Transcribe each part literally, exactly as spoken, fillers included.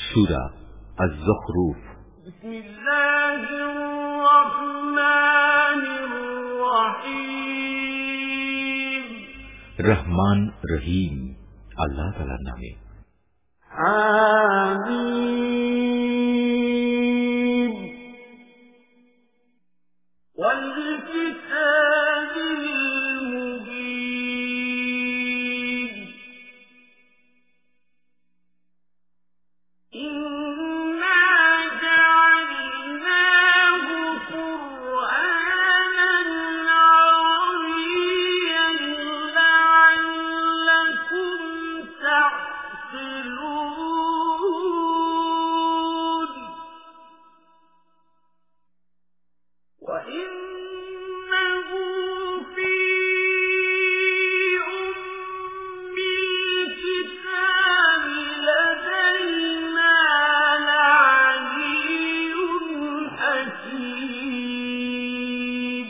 সূরা আয-যুখরুফ। বিসমিল্লাহির রহমানির রহিম। রহমান রহিম আল্লাহ তাআলার নামে। আমিন। ওয়াল কিতাবিল মুবিন। ইন্না জাআলনাহু কুরআনান আরাবিয়্যান লা'আল্লাকুম তা'কিলুন। ওয়া ইন্নাহু ফী উম্মিল কিতাবি লাদাইনা লা'আলিয়্যুন হাকীম।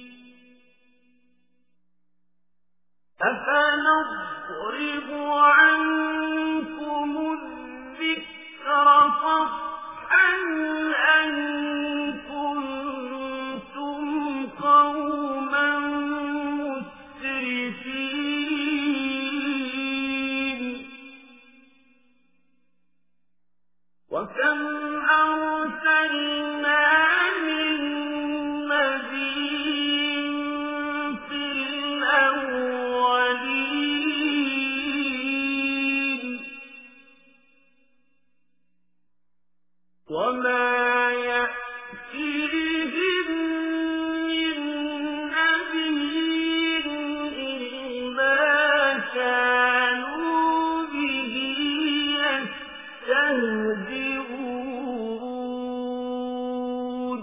আফানাضربু আনকুমুয-যিকরা صفحًا أن كنتم قوما مسرفين وكم أرسلنا من نبي في الأولين وما يأتيهم من نبي إلا كانوا به يستهزئون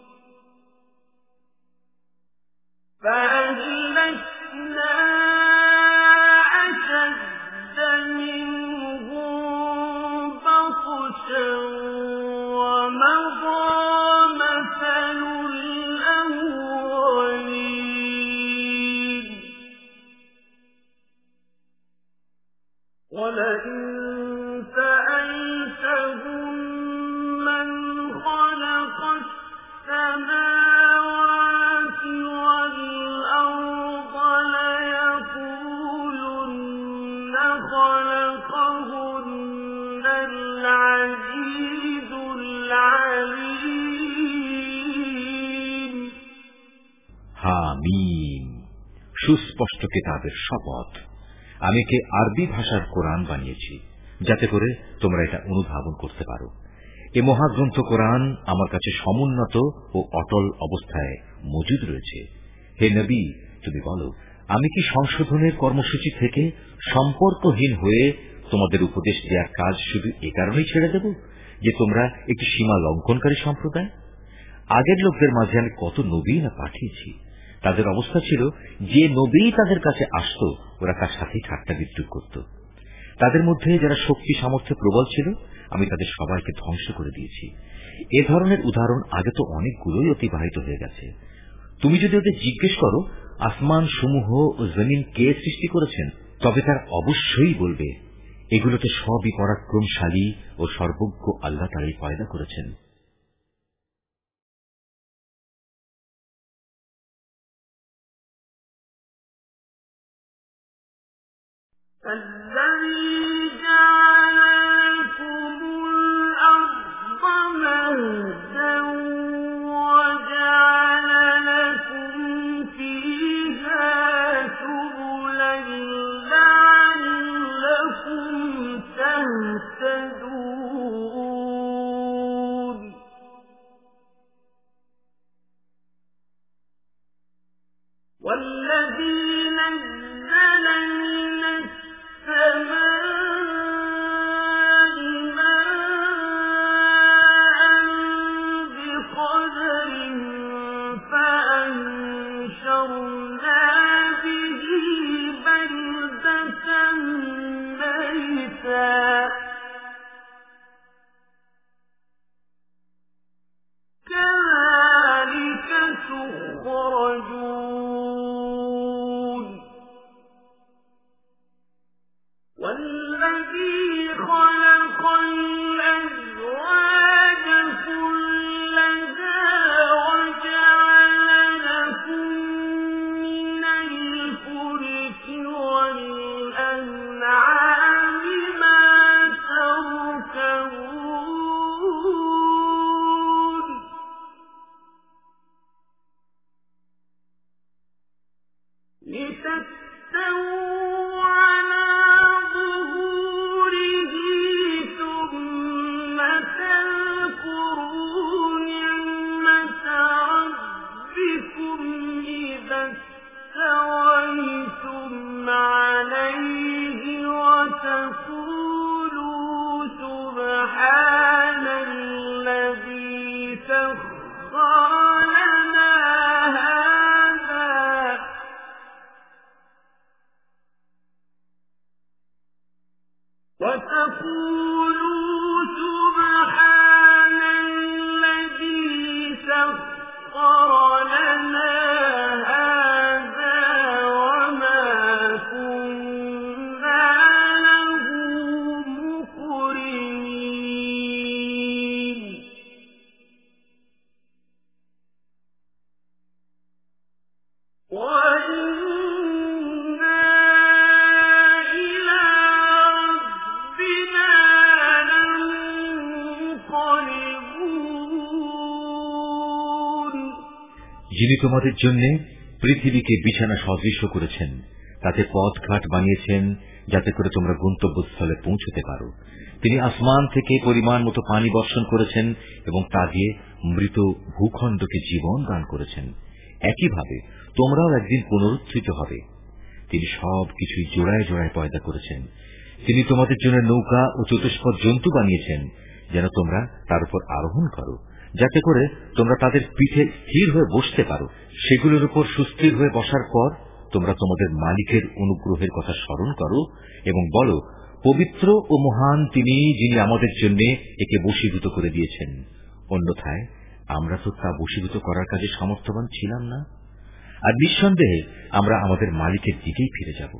فأهلكنا أشد منهم بطشا ومضى مثل الأولين ولئن سألتهم من خلق السماوات والأرض ليقولن خلقهن العزيز العليم। হামিম। সুস্পষ্ট কিতাবের শপথ, আমি কে আরবি ভাষার কোরআন বানিয়েছি যাতে করে তোমরা এটা অনুধাবন করতে পারো। এ মহাগ্রন্থ কোরআন আমার কাছে সমুন্নত ও অটল অবস্থায় মজুদ রয়েছে। হে নবী, তুমি বলো, আমি কি সংশোধনের কর্মসূচি থেকে সম্পর্কহীন হয়ে তোমাদের উপদেশ দেওয়ার কাজ শুধু এ কারণেই ছেড়ে দেব যে তোমরা একটি সীমা লঙ্ঘনকারী সম্প্রদায়? আগের লোকদের মাঝে আমি কত নবী না পাঠিয়েছি। তাদের অবস্থা ছিল, যে নবী তাদের কাছে আসত ওরা তার সাথে ঠাট্টা বিদ্রুপ করত। তাদের মধ্যে যারা শক্তি সামর্থ্যে প্রবল ছিল আমি তাদের সবাইকে ধ্বংস করে দিয়েছি। এ ধরনের উদাহরণ আগে তো অনেকগুলোই অতিবাহিত হয়ে গেছে। তুমি যদি ওদের জিজ্ঞেস করো আসমান সমূহ ও জমিন কে সৃষ্টি করেছেন, তবে তার অবশ্যই বলবে এগুলোতে সবই পরাক্রমশালী ও সর্বজ্ঞ আল্লাহ তাআলাই পয়দা করেছেন। الذي جعل لكم الأرض مهدا وجعل لكم فيها سبلا لعلكم تهتدون যিনি তোমাদের জন্য পৃথিবীকে বিছানা সদৃশ্য করেছেন, তাতে পথঘাট বানিয়েছেন যাতে করে তোমরা গন্তব্যস্থলে পৌঁছতে পারো। তিনি আসমান থেকে পরিমাণ মতো পানি বর্ষণ করেছেন এবং তা দিয়ে মৃত ভূখণ্ডকে জীবন দান করেছেন। একইভাবে তোমরাও একদিন পুনরুত্থিত হবে। তিনি সব কিছুই জোড়ায় জোড়ায় পয়দা করেছেন। তিনি তোমাদের জন্য নৌকা ও চতুষ্পদ জন্তু বানিয়েছেন যেন তোমরা তার উপর আরোহণ করো, যাতে করে তোমরা তাদের পিঠে স্থির হয়ে বসতে পারো। সেগুলোর উপর সুস্থির হয়ে বসার পর তোমরা তোমাদের মালিকের অনুগ্রহের কথা স্মরণ করো এবং বলো, পবিত্র ও মহান তিনি, যিনি আমাদের জন্য একে বশীভূত করে দিয়েছেন। অন্যথায় আমরা তো তা বশীভূত করার কাজে সামর্থ্যবান ছিলাম না। আর নিঃসন্দেহে আমরা আমাদের মালিকের দিকেই ফিরে যাব।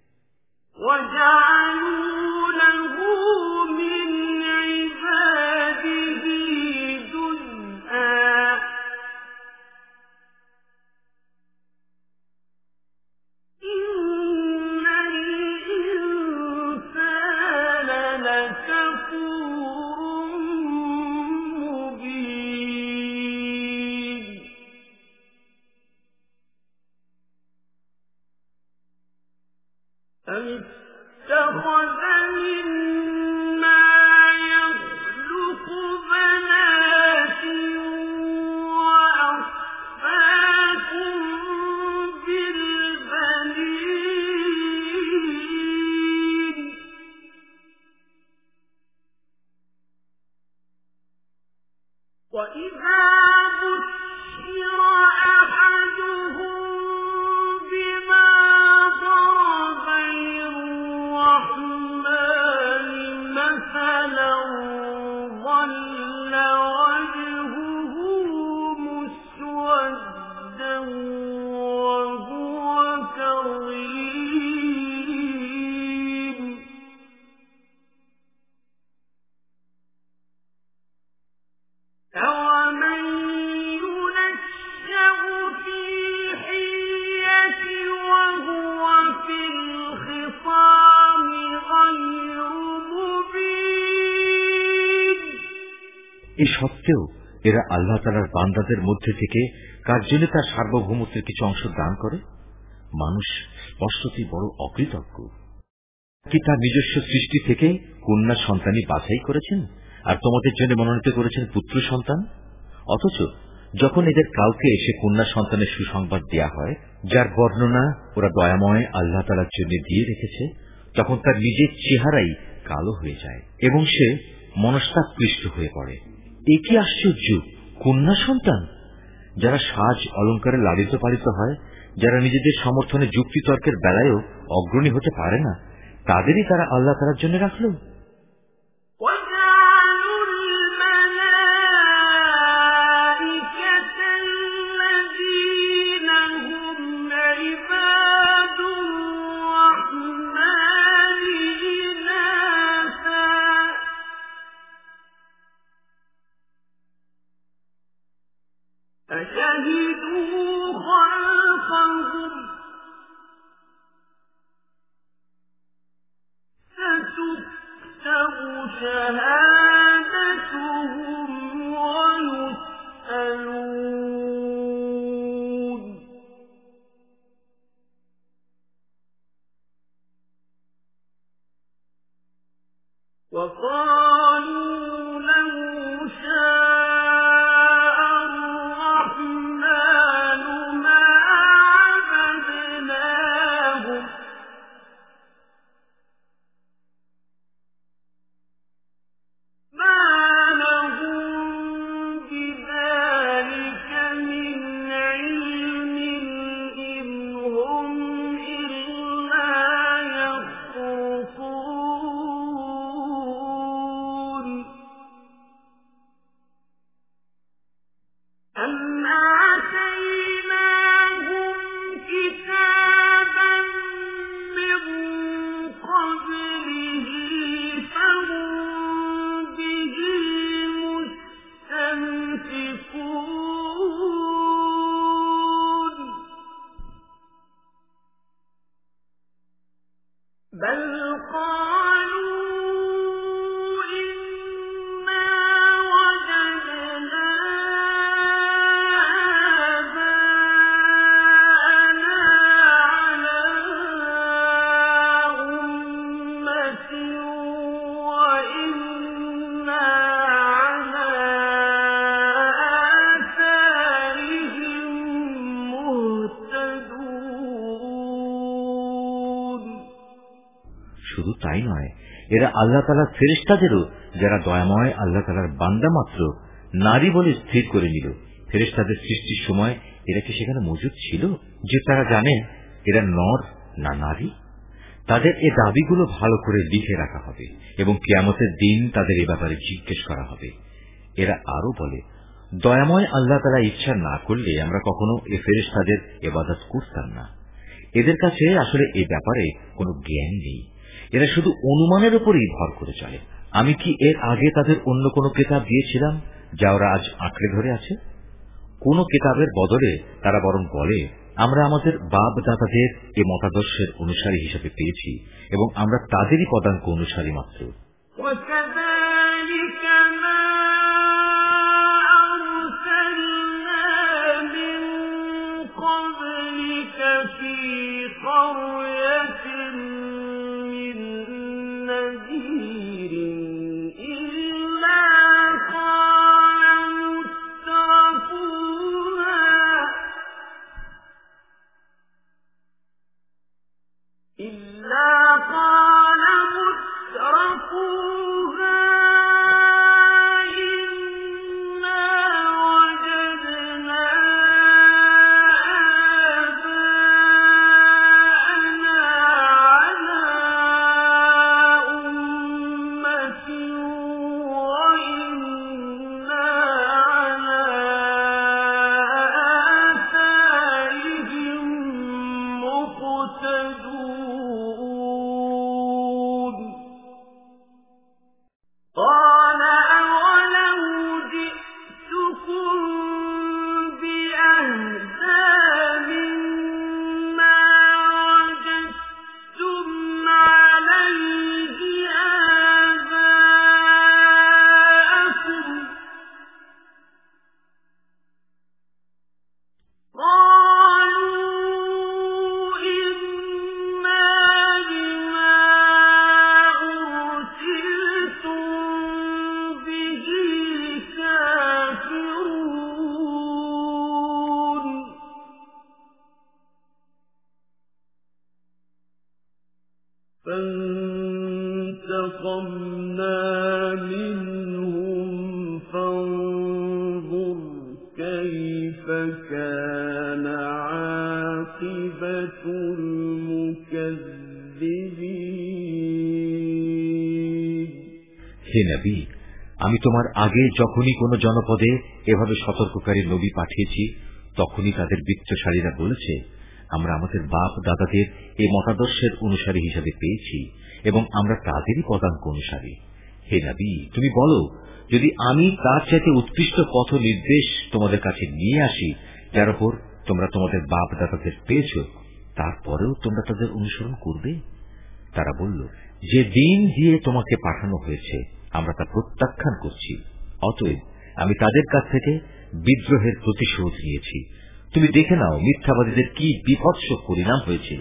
এই সত্ত্বেও এরা আল্লাহ তাআলার বান্দাদের মধ্যে থেকে কার জন্য তার সার্বভৌমত্বের কিছু অংশ দান করে? মানুষ স্পষ্টতই বড় অকৃতজ্ঞ। কি তার নিজস্ব সৃষ্টি থেকে কন্যা সন্তানই বাছাই করেছেন আর তোমাদের জন্য মনোনীত করেছেন পুত্র সন্তান? অথচ যখন এদের কাউকে এসে কন্যা সন্তানের সুসংবাদ দেয়া হয়, যার বর্ণনা ওরা দয়াময় আল্লাহ তাআলার জন্য দিয়ে রেখেছে, তখন তার নিজের চেহারাই কালো হয়ে যায় এবং সে মনস্তাপকৃষ্ট হয়ে পড়ে। এ কি আশ্চর্য! কন্যা সন্তান যারা সাজ অলঙ্কারে লালিত পালিত হয়, যারা নিজেদের সমর্থনে যুক্তিতর্কের বেলায়ও অগ্রণী হতে পারে না, তাদেরই তারা আল্লাহ তাআলার জন্য রাখল। এরা আল্লাহ তাআলার ফেরেশতাদেরও, যারা দয়াময় আল্লাহ তাআলার বান্দা মাত্র, নারী বলে স্থির করে নিল। ফেরেশতাদের সৃষ্টির সময় এরা কি সেখানে মজুদ ছিল যে তারা জানে এরা নর না নারী? তাদের এ দাবিগুলো ভালো করে লিখে রাখা হবে এবং কিয়ামতের দিন তাদের এ ব্যাপারে জিজ্ঞেস করা হবে। এরা আরো বলে, দয়াময় আল্লাহ তাআলা ইচ্ছা না করলে আমরা কখনো এ ফেরেশতাদের ইবাদত করতাম না। এদের কাছে আসলে এ ব্যাপারে কোনো জ্ঞান নেই, এরা শুধু অনুমানের উপরই ভর করে চলে। আমি কি এর আগে তাদের অন্য কোনো কিতাব দিয়েছিলাম যা ওরা আজ আঁকড়ে ধরে আছে? কোন কিতাবের বদলে তারা বরং বলে, আমরা আমাদের বাপ দাদাদের এ মতাদর্শের অনুসারী হিসেবে পেয়েছি এবং আমরা তাদেরই পদাঙ্ক অনুসারী মাত্র। হে নবী, আমি তোমার আগে যখনই কোন জনপদে এভাবে সতর্ককারী নবী পাঠিয়েছি, তখনই তাদের বিত্তশালীরা বলেছে, আমরা আমাদের বাপ দাদাদের এই মতাদর্শের অনুসারী হিসেবে পেয়েছি এবং আমরা তাদেরই পদাঙ্ক অনুসারী। হে নবী, তুমি বলো, যদি আমি তার চাইতে উৎকৃষ্ট পথ নির্দেশ তোমাদের কাছে নিয়ে আসি, যার উপর তোমরা তোমাদের বাপ দাদাদের পেয়েছ, তারপরেও তোমরা তাদের অনুসরণ করবে? তারা বলল, যে দিন দিয়ে তোমাকে পাঠানো হয়েছে আমরা তা প্রত্যাখ্যান করছি, অতএব আমি তাদের কাছ থেকে বিদ্রোহের প্রতিশোধ নিয়েছি। তুমি দেখে নাও মিথ্যাবাদীদের কি বিভৎস পরিণাম হয়েছিল।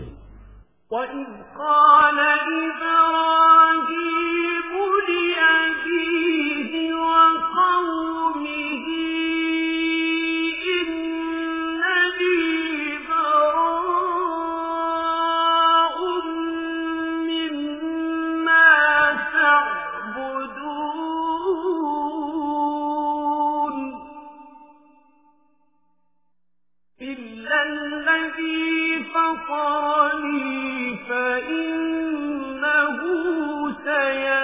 فطرني فإنه سيهدين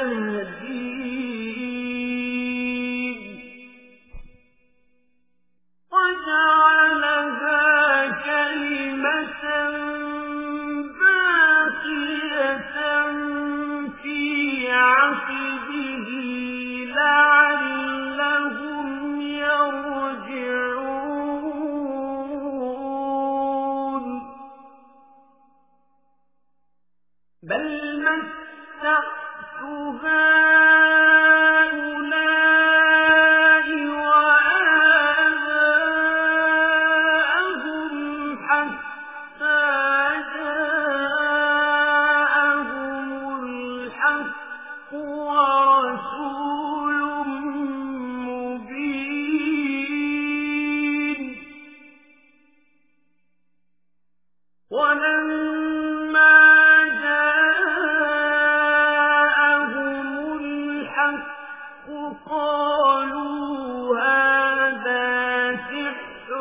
قالوا هذا سحر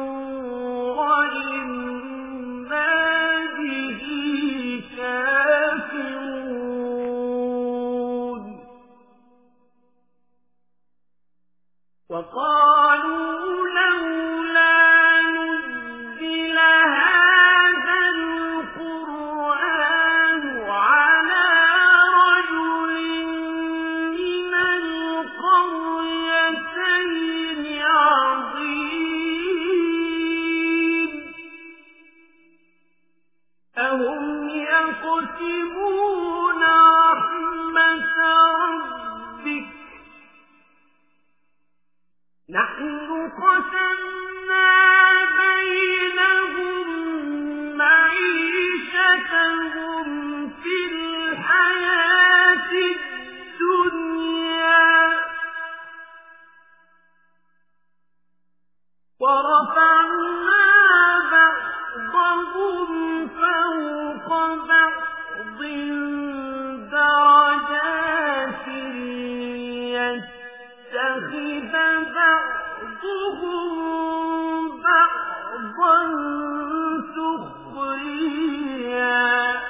وإنا به كافرون وقالوا لولا نزل هذا القرآن على رجل من القريتين عظيم أهم يقسمون رحمة ربك نحن قسمنا بينهم معيشتهم في الحياة الدنيا ورفعنا بعضهم فوق بعض درجات يتخذ بعضهم بعضا سخريا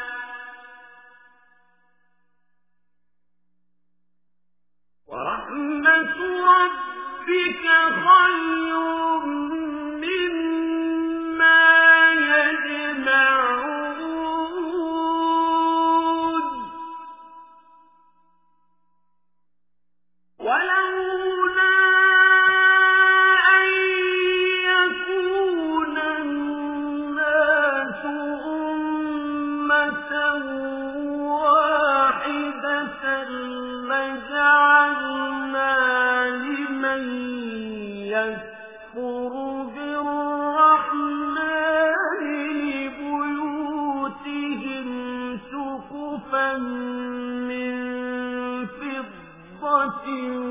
ورحمة ربك خير مما يجمعون ولولا أن يكون الناس أمة واحدة لجعلنا لمن يكفر بالرحمن لبيوتهم سقفا من فضة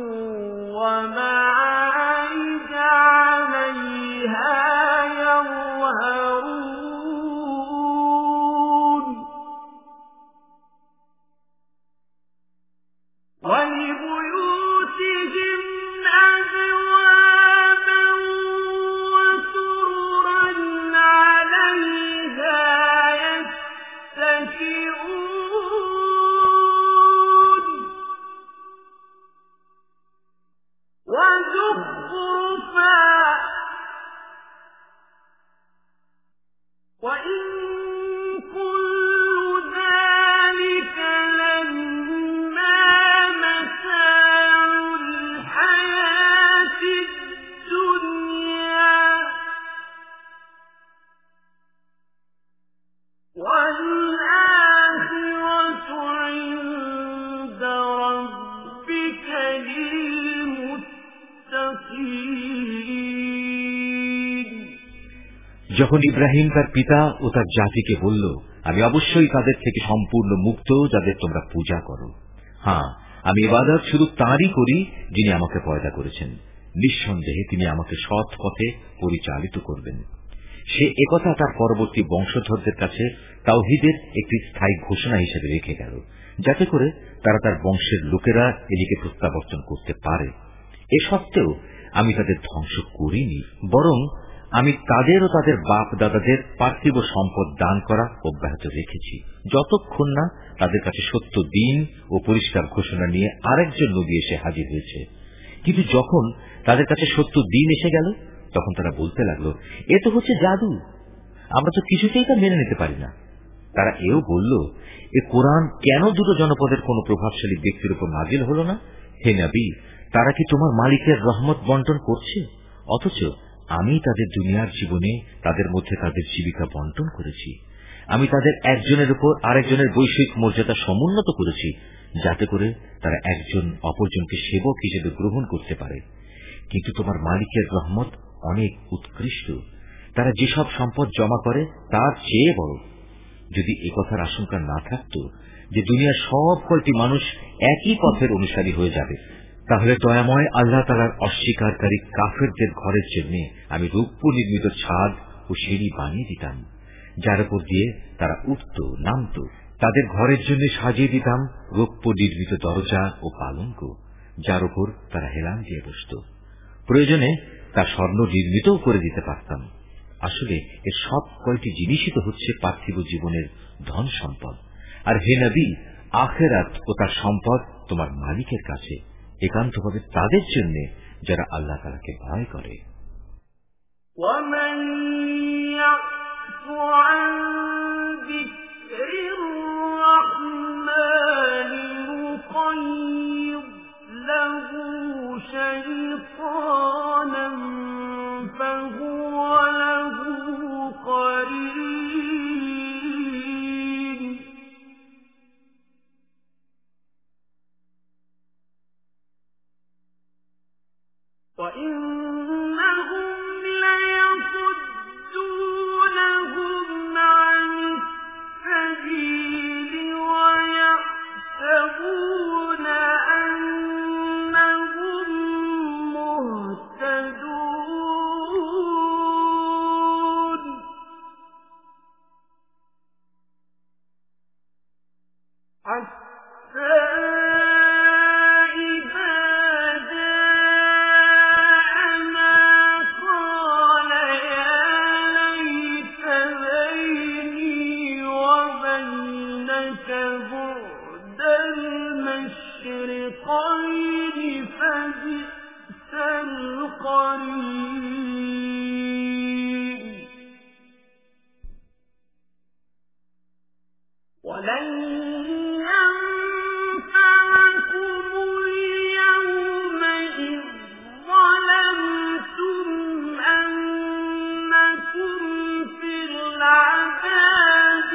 ومعارج عليها يظهرون ولبيوتهم أبوابا وسررا عليها يتكئون وزخرفا وإن كل ذلك لما متاع الحياة الدنيا والآخرة عند ربك للمتقين যখন ইব্রাহিম তার পিতা ও তার জাতিকে বলল, আমি অবশ্যই তাদের থেকে সম্পূর্ণ মুক্ত যাদের তোমরা পূজা করো। হ্যাঁ, আমি ইবাদত শুধু তাঁরই করি যিনি আমাকে পয়দা করেছেন। নিঃসন্দেহে তিনি আমাকে সৎ পথে পরিচালিত করবেন। সে একথা তার পরবর্তী বংশধরদের কাছে তাওহীদের একটি স্থায়ী ঘোষণা হিসেবে রেখে গেল, যাতে করে তারা তার বংশের লোকেরা এদিকে প্রত্যাবর্তন করতে পারে। এ সত্ত্বেও আমি তাদের ধ্বংস করিনি, বরং আমি তাদের ও তাদের বাপ দাদাদের পার্থিব সম্পদ দান করা অব্যাহত রেখেছি, যতক্ষণ না তাদের কাছে সত্য দিন ও পরিষ্কার ঘোষণা নিয়ে আরেকজন নবী এসে হাজির হয়েছে। কিন্তু যখন তাদের কাছে সত্য দিন এসে গেল, তখন তারা বলতে লাগলো, এ তো হচ্ছে জাদু, আমরা তো কিছুতেই তা মেনে নিতে পারি না। তারা এও বলল, এ কোরআন কেন দুটো জনপদের কোন প্রভাবশালী ব্যক্তির উপর নাজিল হল না? হে নবী, তারা কি তোমার মালিকের রহমত বন্টন করছে, অথচ আমি তাদের দুনিয়ার জীবনে তাদের মধ্যে তাদের জীবিকা বন্টন করেছি। আমি তাদের একজনের উপর আরেকজনের বৈষয়িক মর্যাদা সমুন্নত করেছি, যাতে করে তারা একজন অপরজনকে সেবক হিসেবে গ্রহণ করতে পারে। কিন্তু তোমার মালিকের রহমত অনেক উৎকৃষ্ট, তারা যেসব সম্পদ জমা করে তার চেয়ে বড়। যদি একথার আশঙ্কা না থাকত যে দুনিয়ার সব কয়টি মানুষ একই পথের অনুসারী হয়ে যাবে, তাহলে দয়াময় আল্লাহ তাআলার অস্বীকারী কাফেরদের ঘরের জন্য আমি রৌপ্য নির্মিত ছাদ ও সিঁড়ি বানিয়ে দিতাম, যার উপর দিয়ে তারা উঠত নামত। তাদের ঘরের জন্য সাজিয়ে দিতাম রৌপ্য নির্মিত দরজা ও পালঙ্ক। যার উপর তারা হেলান দিয়ে বসত। প্রয়োজনে তা স্বর্ণ নির্মিতও করে দিতে পারতাম। আসলে এর সব কয়টি জিনিসই তো হচ্ছে পার্থিব জীবনের ধন সম্পদ। আর হে নবী, আখিরাত ও তার সম্পদ তোমার মালিকের কাছে, একান্তভাবে তাদের জন্য যারা আল্লাহ তাআলাকে ভয় করে। ومن يعش عن ذكر الرحمن نقيض له شيطانا فهو له قرين وإنهم ليصدونهم عن السبيل ويحسبون أنهم مهتدون حتى فبئس القرين ولن ينفعكم اليوم إذ ظلمتم أنكم في العذاب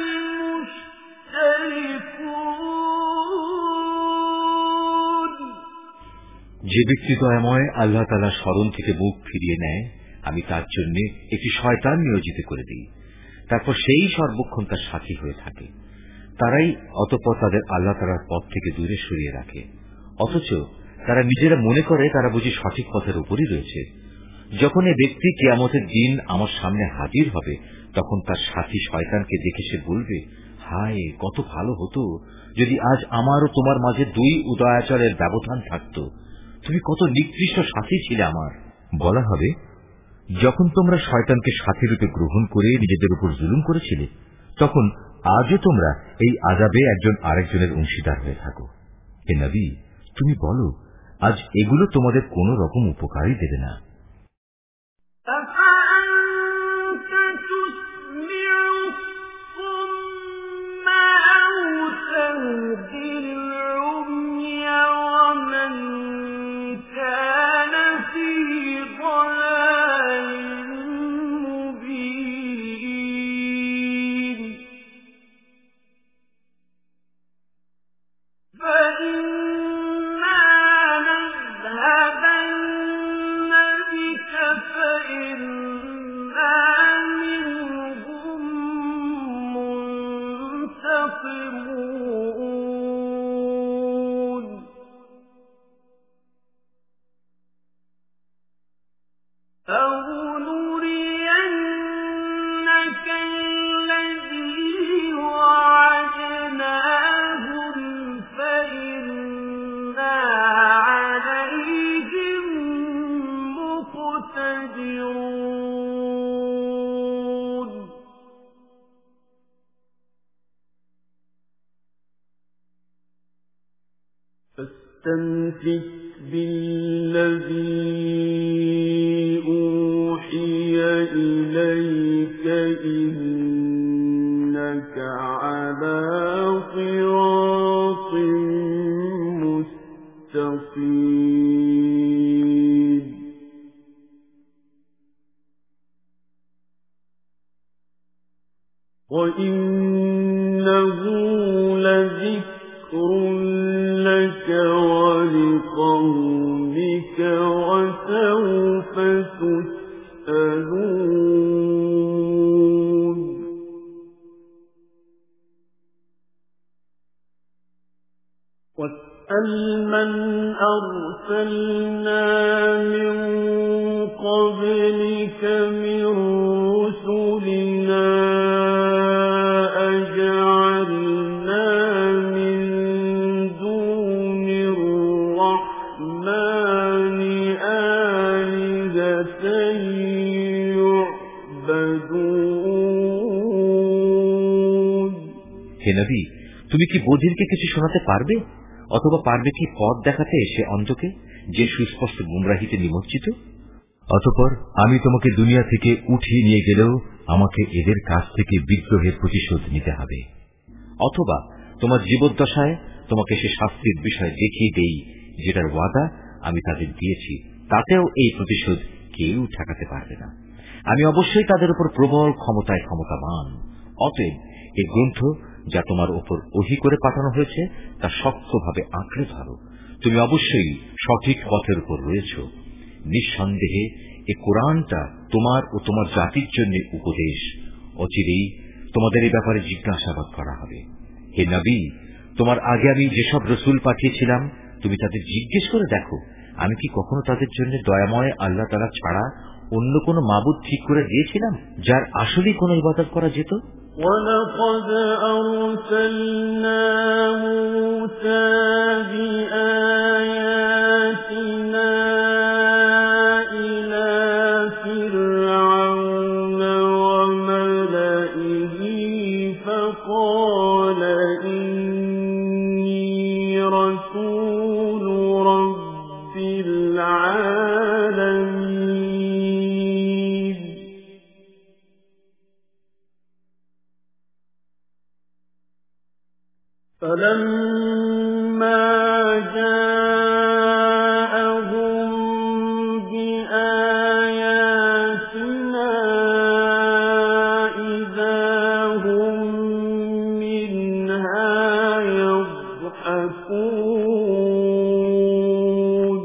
مشتركون যে ব্যক্তি দয়াময় আল্লাহ তাআলার স্মরণ থেকে মুখ ফিরিয়ে নেয়, আমি তার জন্য একটি শয়তান নিয়োজিত করে দিই। তারপর সেই সর্বক্ষণ তার সাথী হয়ে থাকে। তারাই অতঃপর তাদের আল্লাহ তাআলার পথ থেকে দূরে সরিয়ে রাখে, অথচ তারা নিজেরা মনে করে তারা বুঝি সঠিক পথের উপরই রয়েছে। যখন এ ব্যক্তি কিয়ামতের দিন আমার সামনে হাজির হবে, তখন তার সাথী শয়তানকে দেখে সে বলবে, হায়, কত ভালো হতো যদি আজ আমার ও তোমার মাঝে দুই উদয়াচলের ব্যবধান থাকত। তুমি কত নিকৃষ্ট সাথী ছিলে আমার। বলা হবে, যখন তোমরা শয়তানকে সাথী রূপে গ্রহণ করে নিজেদের উপর জুলুম করেছিলে, তখন আজও তোমরা এই আযাবে একজন আরেকজনের অংশীদার হয়ে থাকো। হে নবী, তুমি বলো, আজ এগুলো তোমাদের কোন রকম উপকারই দেবে না। فاستمسك بالذي أوحي إليك إنك على صراط مستقيم وإنه لذكر لك ولقومك وسوف تسألون واسأل من أرسلنا من قبلك من رسلنا أجعلنا من دون الرحمن হে নবী, তুমি কি বধিরকে কিছু শোনাতে পারবে, অথবা পারবে কি পথ দেখাতে সে অন্ধকে, যে সুস্পষ্ট গুমরাহিতে নিমজ্জিত? অতঃপর আমি তোমাকে দুনিয়া থেকে উঠিয়ে নিয়ে গেলেও আমাকে এদের কাছ থেকে বিদ্রোহের প্রতিশোধ নিতে হবে। অথবা তোমার জীবদ্দশায় তোমাকে সে শাস্তির বিষয় দেখিয়ে দেই যেটার ওয়াদা আমি তাদের দিয়েছি, তাতেও এই প্রতিশোধ কেউ ঠেকাতে পারবে না। আমি অবশ্যই তাদের উপর প্রবল ক্ষমতায় ক্ষমতাবান। অতএব এই গ্রন্থ যা তোমার উপর ওহী করে পাঠানো হয়েছে তা শক্তভাবে আঁকড়ে ধরো। তুমি অবশ্যই সঠিক পথের উপর রয়েছ। নিঃসন্দেহে এই কোরআনটা তোমার ও তোমার জাতির জন্য উপদেশ। অচিরেই তোমাদের এই ব্যাপারে জিজ্ঞাসাবাদ করা হবে। হে নবী, তোমার আগে আমি যেসব রসুল পাঠিয়েছিলাম তুমি তাদের জিজ্ঞেস করে দেখো, আমি কি কখনো তাদের জন্য দয়াময় আল্লাহ তাআলা ছাড়া অন্য কোন মাবুদ ঠিক করে দিয়েছিলাম যার আসলেই কোন ইবাদত করা যেত? وَلَقَدْ أَرْسَلْنَا مُوسَى بِآيَاتِنَا إِلَى فِرْعَوْنَ وَمَلَئِهِ فَقَالَ إِنِّي رَسُولُ رَبِّ الْعَالَمِينَ فَلَمَّا جَاءَهُم بِآيَاتِنَا إِذَا هُم مِّنْهَا يَضْحَكُونَ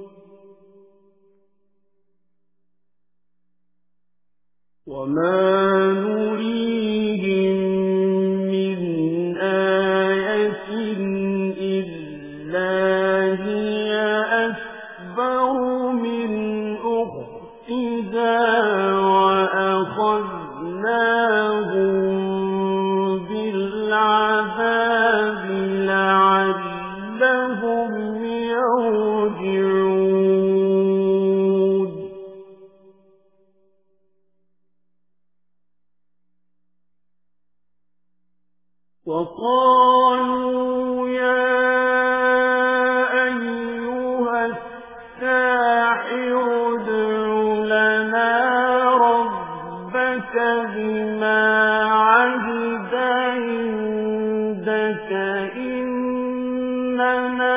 وَمَا نُرِيهِم مِّنْ آيَةٍ إِلَّا هِيَ أَكْبَرُ مِنْ أُخْتِهَا وَأَخَذْنَاهُم بِالْعَذَابِ لَعَلَّهُمْ يَرْجِعُونَ وَقَالُوا يَا أَيُّهَ السَّاحِرُ ادْعُ لَنَا رَبَّكَ بِمَا عَهِدَ عِندَكَ إِنَّنَا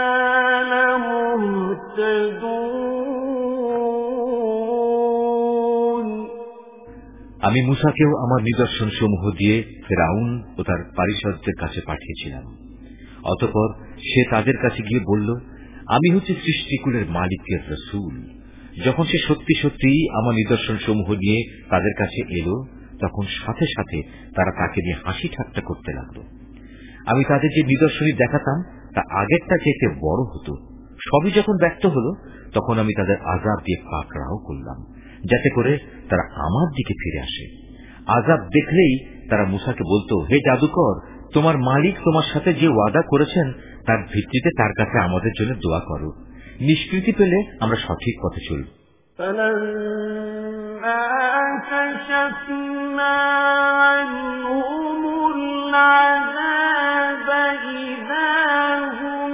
لَمُهْتَدُونَ আমি মূসাকেও আমার নিদর্শন সমূহ দিয়ে ফিরআউন ও তার পারিষদদের কাছে পাঠিয়েছিলাম। অতঃপর সে তাদের কাছে গিয়ে বলল, আমি হচ্ছে সৃষ্টিকুলের মালিকের রসুল। যখন সে সত্যি সত্যি আমার নিদর্শন সমূহ নিয়ে তাদের কাছে এলো, তখন সাথে সাথে তারা তাকে নিয়ে হাসি ঠাট্টা করতে লাগলো। আমি তাদের যে নিদর্শনই দেখাতাম তা আগেরটা চেয়ে বড় হতো। সবই যখন ব্যক্ত হলো, তখন আমি তাদের আযাব দিয়ে পাকড়াও করলাম, যাতে করে তারা আমার দিকে ফিরে আসে। আযাব দেখলেই তারা মূসাকে বলতো, হে জাদুকর, তোমার মালিক তোমার সাথে যে ওয়াদা করেছেন তার ভিত্তিতে তার কাছে আমাদের জন্য দোয়া করো। নিষ্কৃতি পেলে আমরা সঠিক পথে চলব। فَلَمَّا كَشَفْنَا عَنْهُمُ الْعَذَابَ إِذَا هُمْ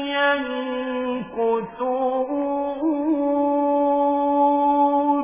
يَنكُثُونَ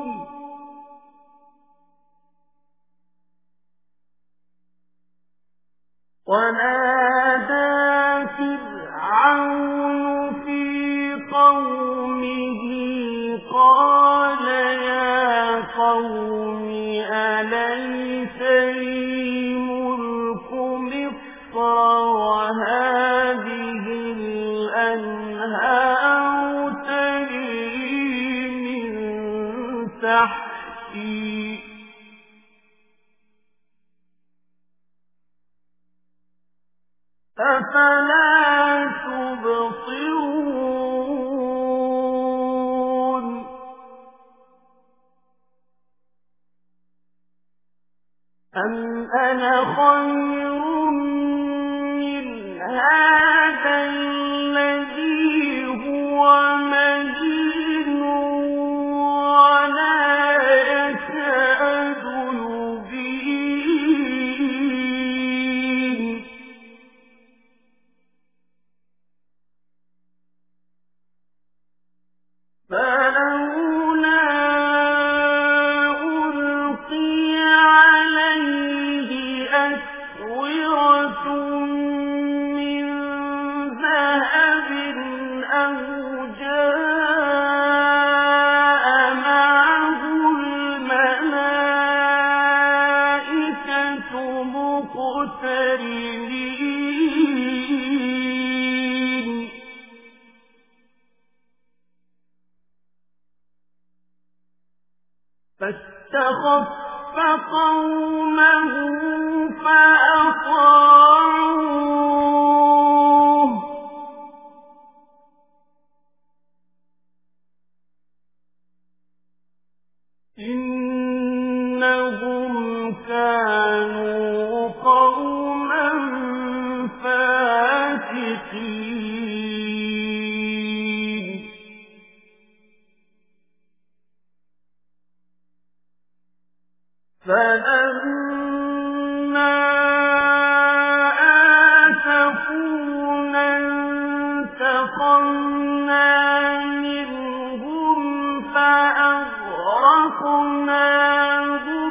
وَنَادَى فِرْعَوْنُ فِي قَوْمِهِ قَالَ يَا قَوْمِ أَلَيْسَ لِي مُلْكُ مِصْرَ وَهَٰذِهِ الْأَنْهَارُ تَجْرِي مِن تَحْتِي أَفَلَا تُبْصِرُونَ أَمْ أَنَا خَيْرٌ مِّنْ هَٰذَا الَّذِي هُوَ مَهِينٌ وَلَا يَكَادُ يُبِينُ فاستخف قومه فأطاعوه إنهم كانوا قوما فاسقين فلما آسفونا انتقمنا منهم فأغرقناهم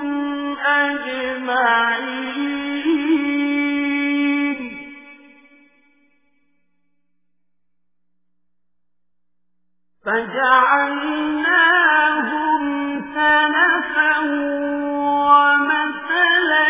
أجمعين فجعلناهم سلفا ومثلا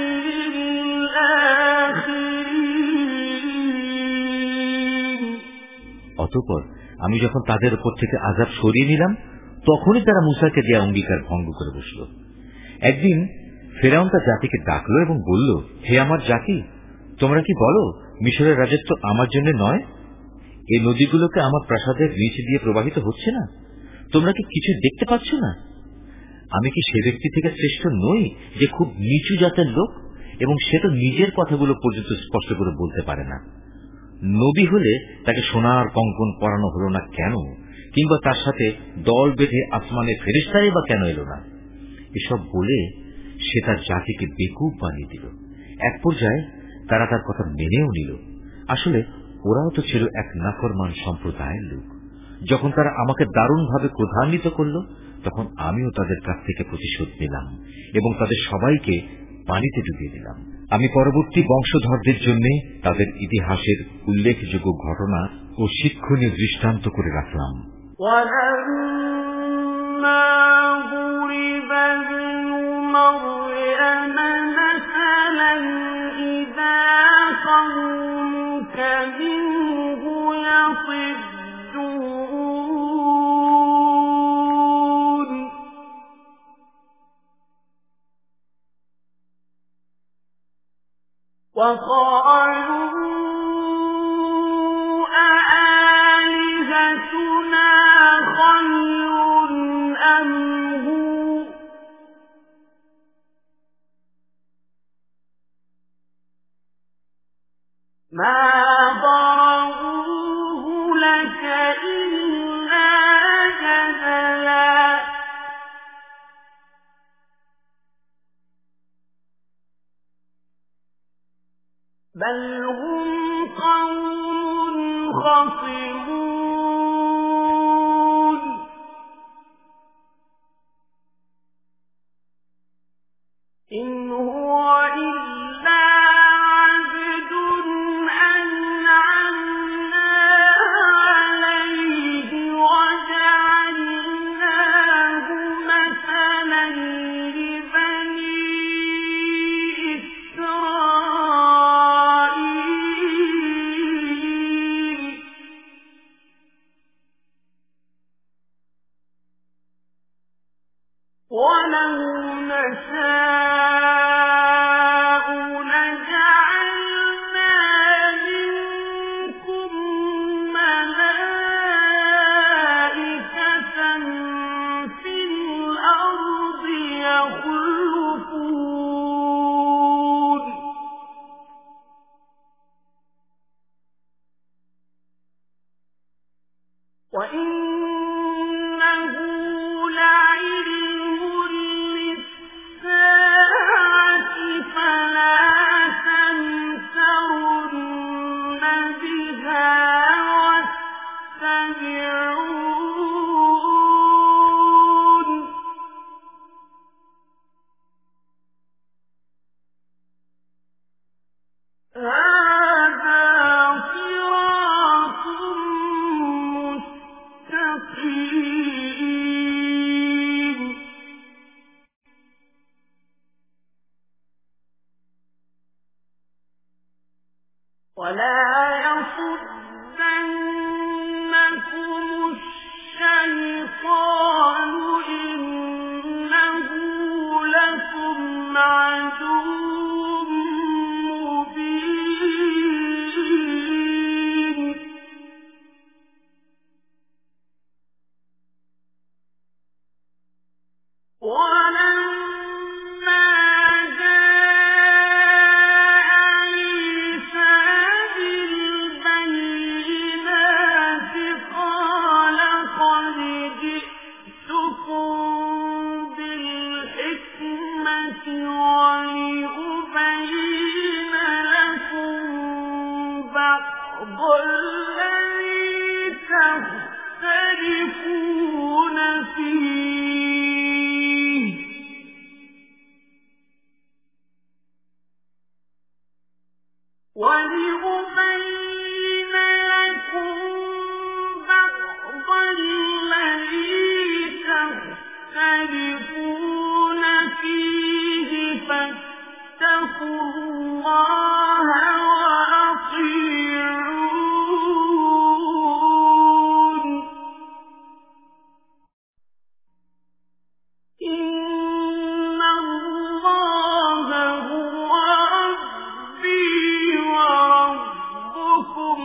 للآخرين অতঃপর আমি যখন তাদের উপর থেকে আযাব সরিয়ে নিলাম তখনই তারা মূসাকে দেয়া অঙ্গীকার ভঙ্গ করে বসল। একদিন ফিরআউন তার জাতিকে ডাকলো এবং বলল, হে আমার জাতি, তোমরা কি বলো মিশরের রাজত্ব আমার জন্য নয়? এই নদীগুলোকে আমার প্রাসাদের নিচে দিয়ে প্রবাহিত হচ্ছে না? তোমরা কি কিছু দেখতে পাচ্ছ না? আমি কি সে ব্যক্তি থেকে শ্রেষ্ঠ নই যে খুব নিচু জাতের লোক এবং সে তো নিজের কথাগুলো পর্যন্ত স্পষ্ট করে বলতে পারে না? নবী হলে তাকে সোনার কঙ্কন পরানো হলো না কেন, কিংবা তার সাথে দল বেঁধে আসমানে ফেরেশতাই বা কেন এলো না? এসব বলে সে তার জাতিকে বেকুব বানিয়ে দিল। এক পর্যায়ে তারা তার কথা মেনেও নিল। আসলে ওরাও তো ছিল এক নাফরমান সম্প্রদায়ের লোক। যখন তারা আমাকে দারুণভাবে ক্রোধান্বিত করল তখন আমিও তাদের কাছ থেকে প্রতিশোধ নিলাম এবং তাদের সবাইকে পানিতে ডুবিয়ে দিলাম। আমি পরবর্তী বংশধরদের জন্য তাদের ইতিহাসের উল্লেখযোগ্য ঘটনা ও শিক্ষণীয় দৃষ্টান্ত করে রাখলাম। وقالوا أآلهتنا خير أم هو ما ضربوه لك إلا جدلا بل هم قوم خصمون إن هو إلا عبد أنعمنا عليه وجعلناه مثلا لبني ولو نشاء لجعلنا منكم ملائكة في الأرض يخلفون وإنه لعلم للساعة تختلفون فيه فاتقوا الله وأطيعون إن الله هو ربي وربكم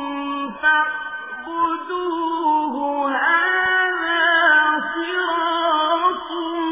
فاعبدوه هذا صراط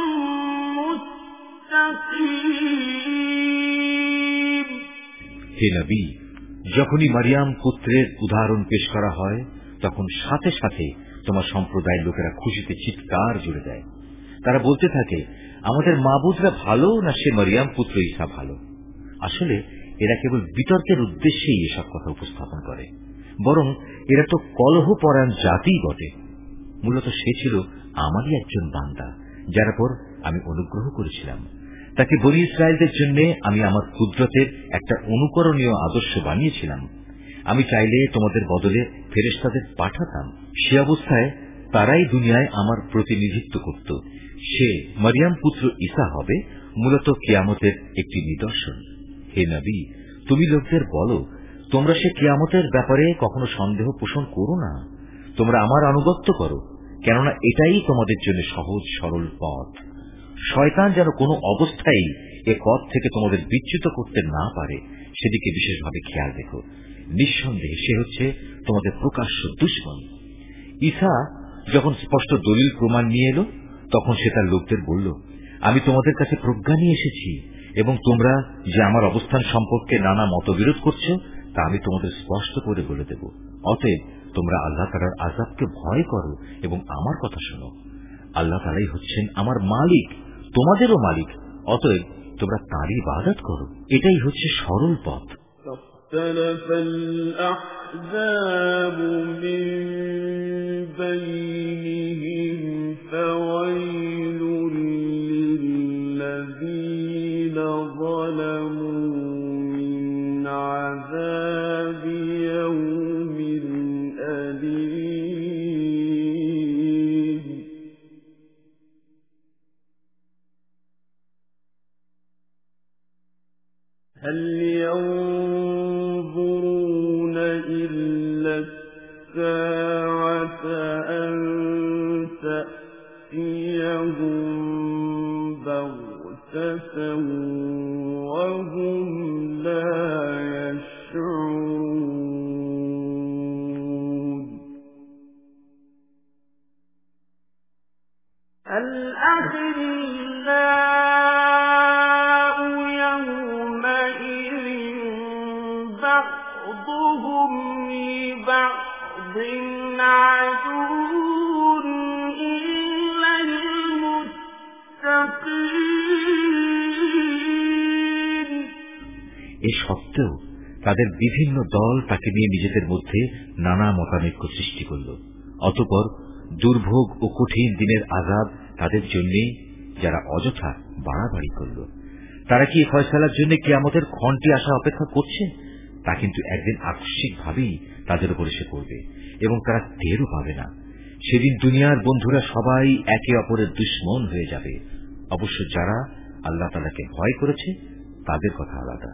مستقيم হে নবী, যখনই মারিয়াম পুত্রের উদাহরণ পেশ করা হয় তখন সাথে সাথে তোমার সম্প্রদায়ের লোকেরা খুশিতে চিৎকার জুড়ে দেয়। তারা বলতে থাকে, আমাদের মাবুদরা ভালো না সে মারিয়াম পুত্র ঈসা ভালো। আসলে এরা কেবল বিতর্কের উদ্দেশ্যেই এসব কথা উপস্থাপন করে, বরং এরা তো কলহপরায়ণ জাতিই বটে। মূলত সে ছিল আমারই একজন বান্দা, যার উপর আমি অনুগ্রহ করেছিলাম। তাকে বনী ইসরায়েলদের জন্য আমি আমার কুদরতের একটা অনুকরণীয় আদর্শ বানিয়েছিলাম। আমি চাইলে তোমাদের বদলে ফেরেশতাদের পাঠাতাম। সে অবস্থায় তারাই দুনিয়ায় আমার প্রতিনিধিত্ব করত। সে মারিয়াম পুত্র ঈসা হবে মূলত কিয়ামতের একটি নিদর্শন। হে নবী, তুমি লোকদের বলো, তোমরা সে কিয়ামতের ব্যাপারে কখনো সন্দেহ পোষণ করো না। তোমরা আমার আনুগত্য করো, কেননা এটাই তোমাদের জন্য সহজ সরল পথ। শয়তান যেন কোনো অবস্থায় এ পথ থেকে তোমাদের বিচ্যুত করতে না পারে, সেদিকে বিশেষভাবে খেয়াল রেখো। নিঃসন্দেহে সে হচ্ছে তোমাদের প্রকাশ্য দুশমন। ঈসা যখন স্পষ্ট দলিল প্রমাণ নিয়ে এলো, তখন সে তার লোকদের বলল, আমি তোমাদের কাছে প্রজ্ঞা নিয়ে এসেছি এবং তোমরা যে আমার অবস্থান সম্পর্কে নানা মতবিরোধ করছো তা আমি তোমাদের স্পষ্ট করে বলে দেব। অতএব তোমরা আল্লাহ তাআলার আযাবকে ভয় করো এবং আমার কথা শোনো। আল্লাহ তাআলাই হচ্ছেন আমার মালিক, তোমাদেরও মালিক। অতএব তোমরা তাঁরই ইবাদত করো, এটাই হচ্ছে সরল পথ। فاختلف الأحزاب من بينهم فويل للذين ظلموا من عذاب يوم أليم هل ينظرون إلا الساعة أن تأتيهم بغتة وهم لا يشعرون الأخلاء يومئذ بعضهم لبعض عدو إلا المتقين এ সত্ত্বেও তাদের বিভিন্ন দল তাকে নিয়ে নিজেদের মধ্যে নানা মতানৈক্য সৃষ্টি করল। অতঃপর দুর্ভোগ ও কঠিন দিনের আযাব তাদের জন্য, যারা অযথা বাড়াবাড়ি করল। তারা কি এই ফয়সালার জন্য কিয়ামতের ক্ষণটি আসা অপেক্ষা করছে? তা কিন্তু একদিন আকস্মিকভাবেই তাদের উপর এসে পড়বে এবং তারা টেরও পাবে না। সেদিন দুনিয়ার বন্ধুরা সবাই একে অপরের দুশমন হয়ে যাবে। অবশ্য যারা আল্লাহ তাআলাকে ভয় করেছে তাদের কথা আলাদা।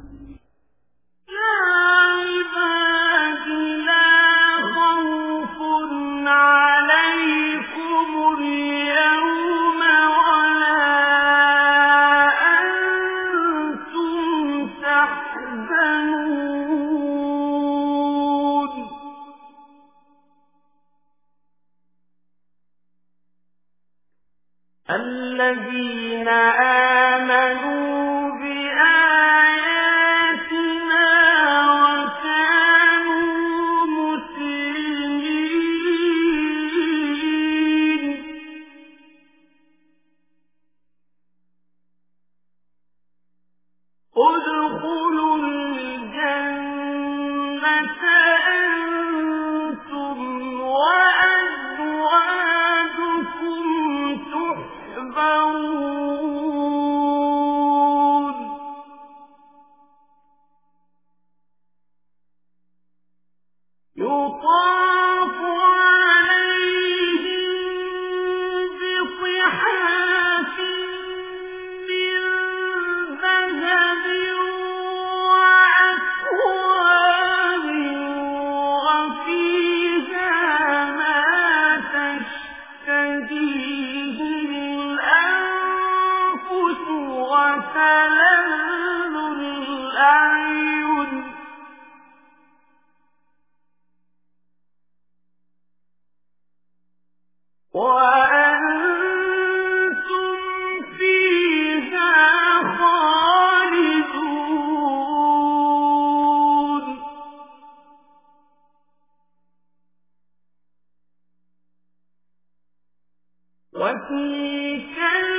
الذين آمنوا بآياتنا وكانوا مسلمين ادخلوا الجنة أنتم وأزواجكم تحبرون فيه الأنفس وتلذ الأعين وأنتم فيها خالدون وتلك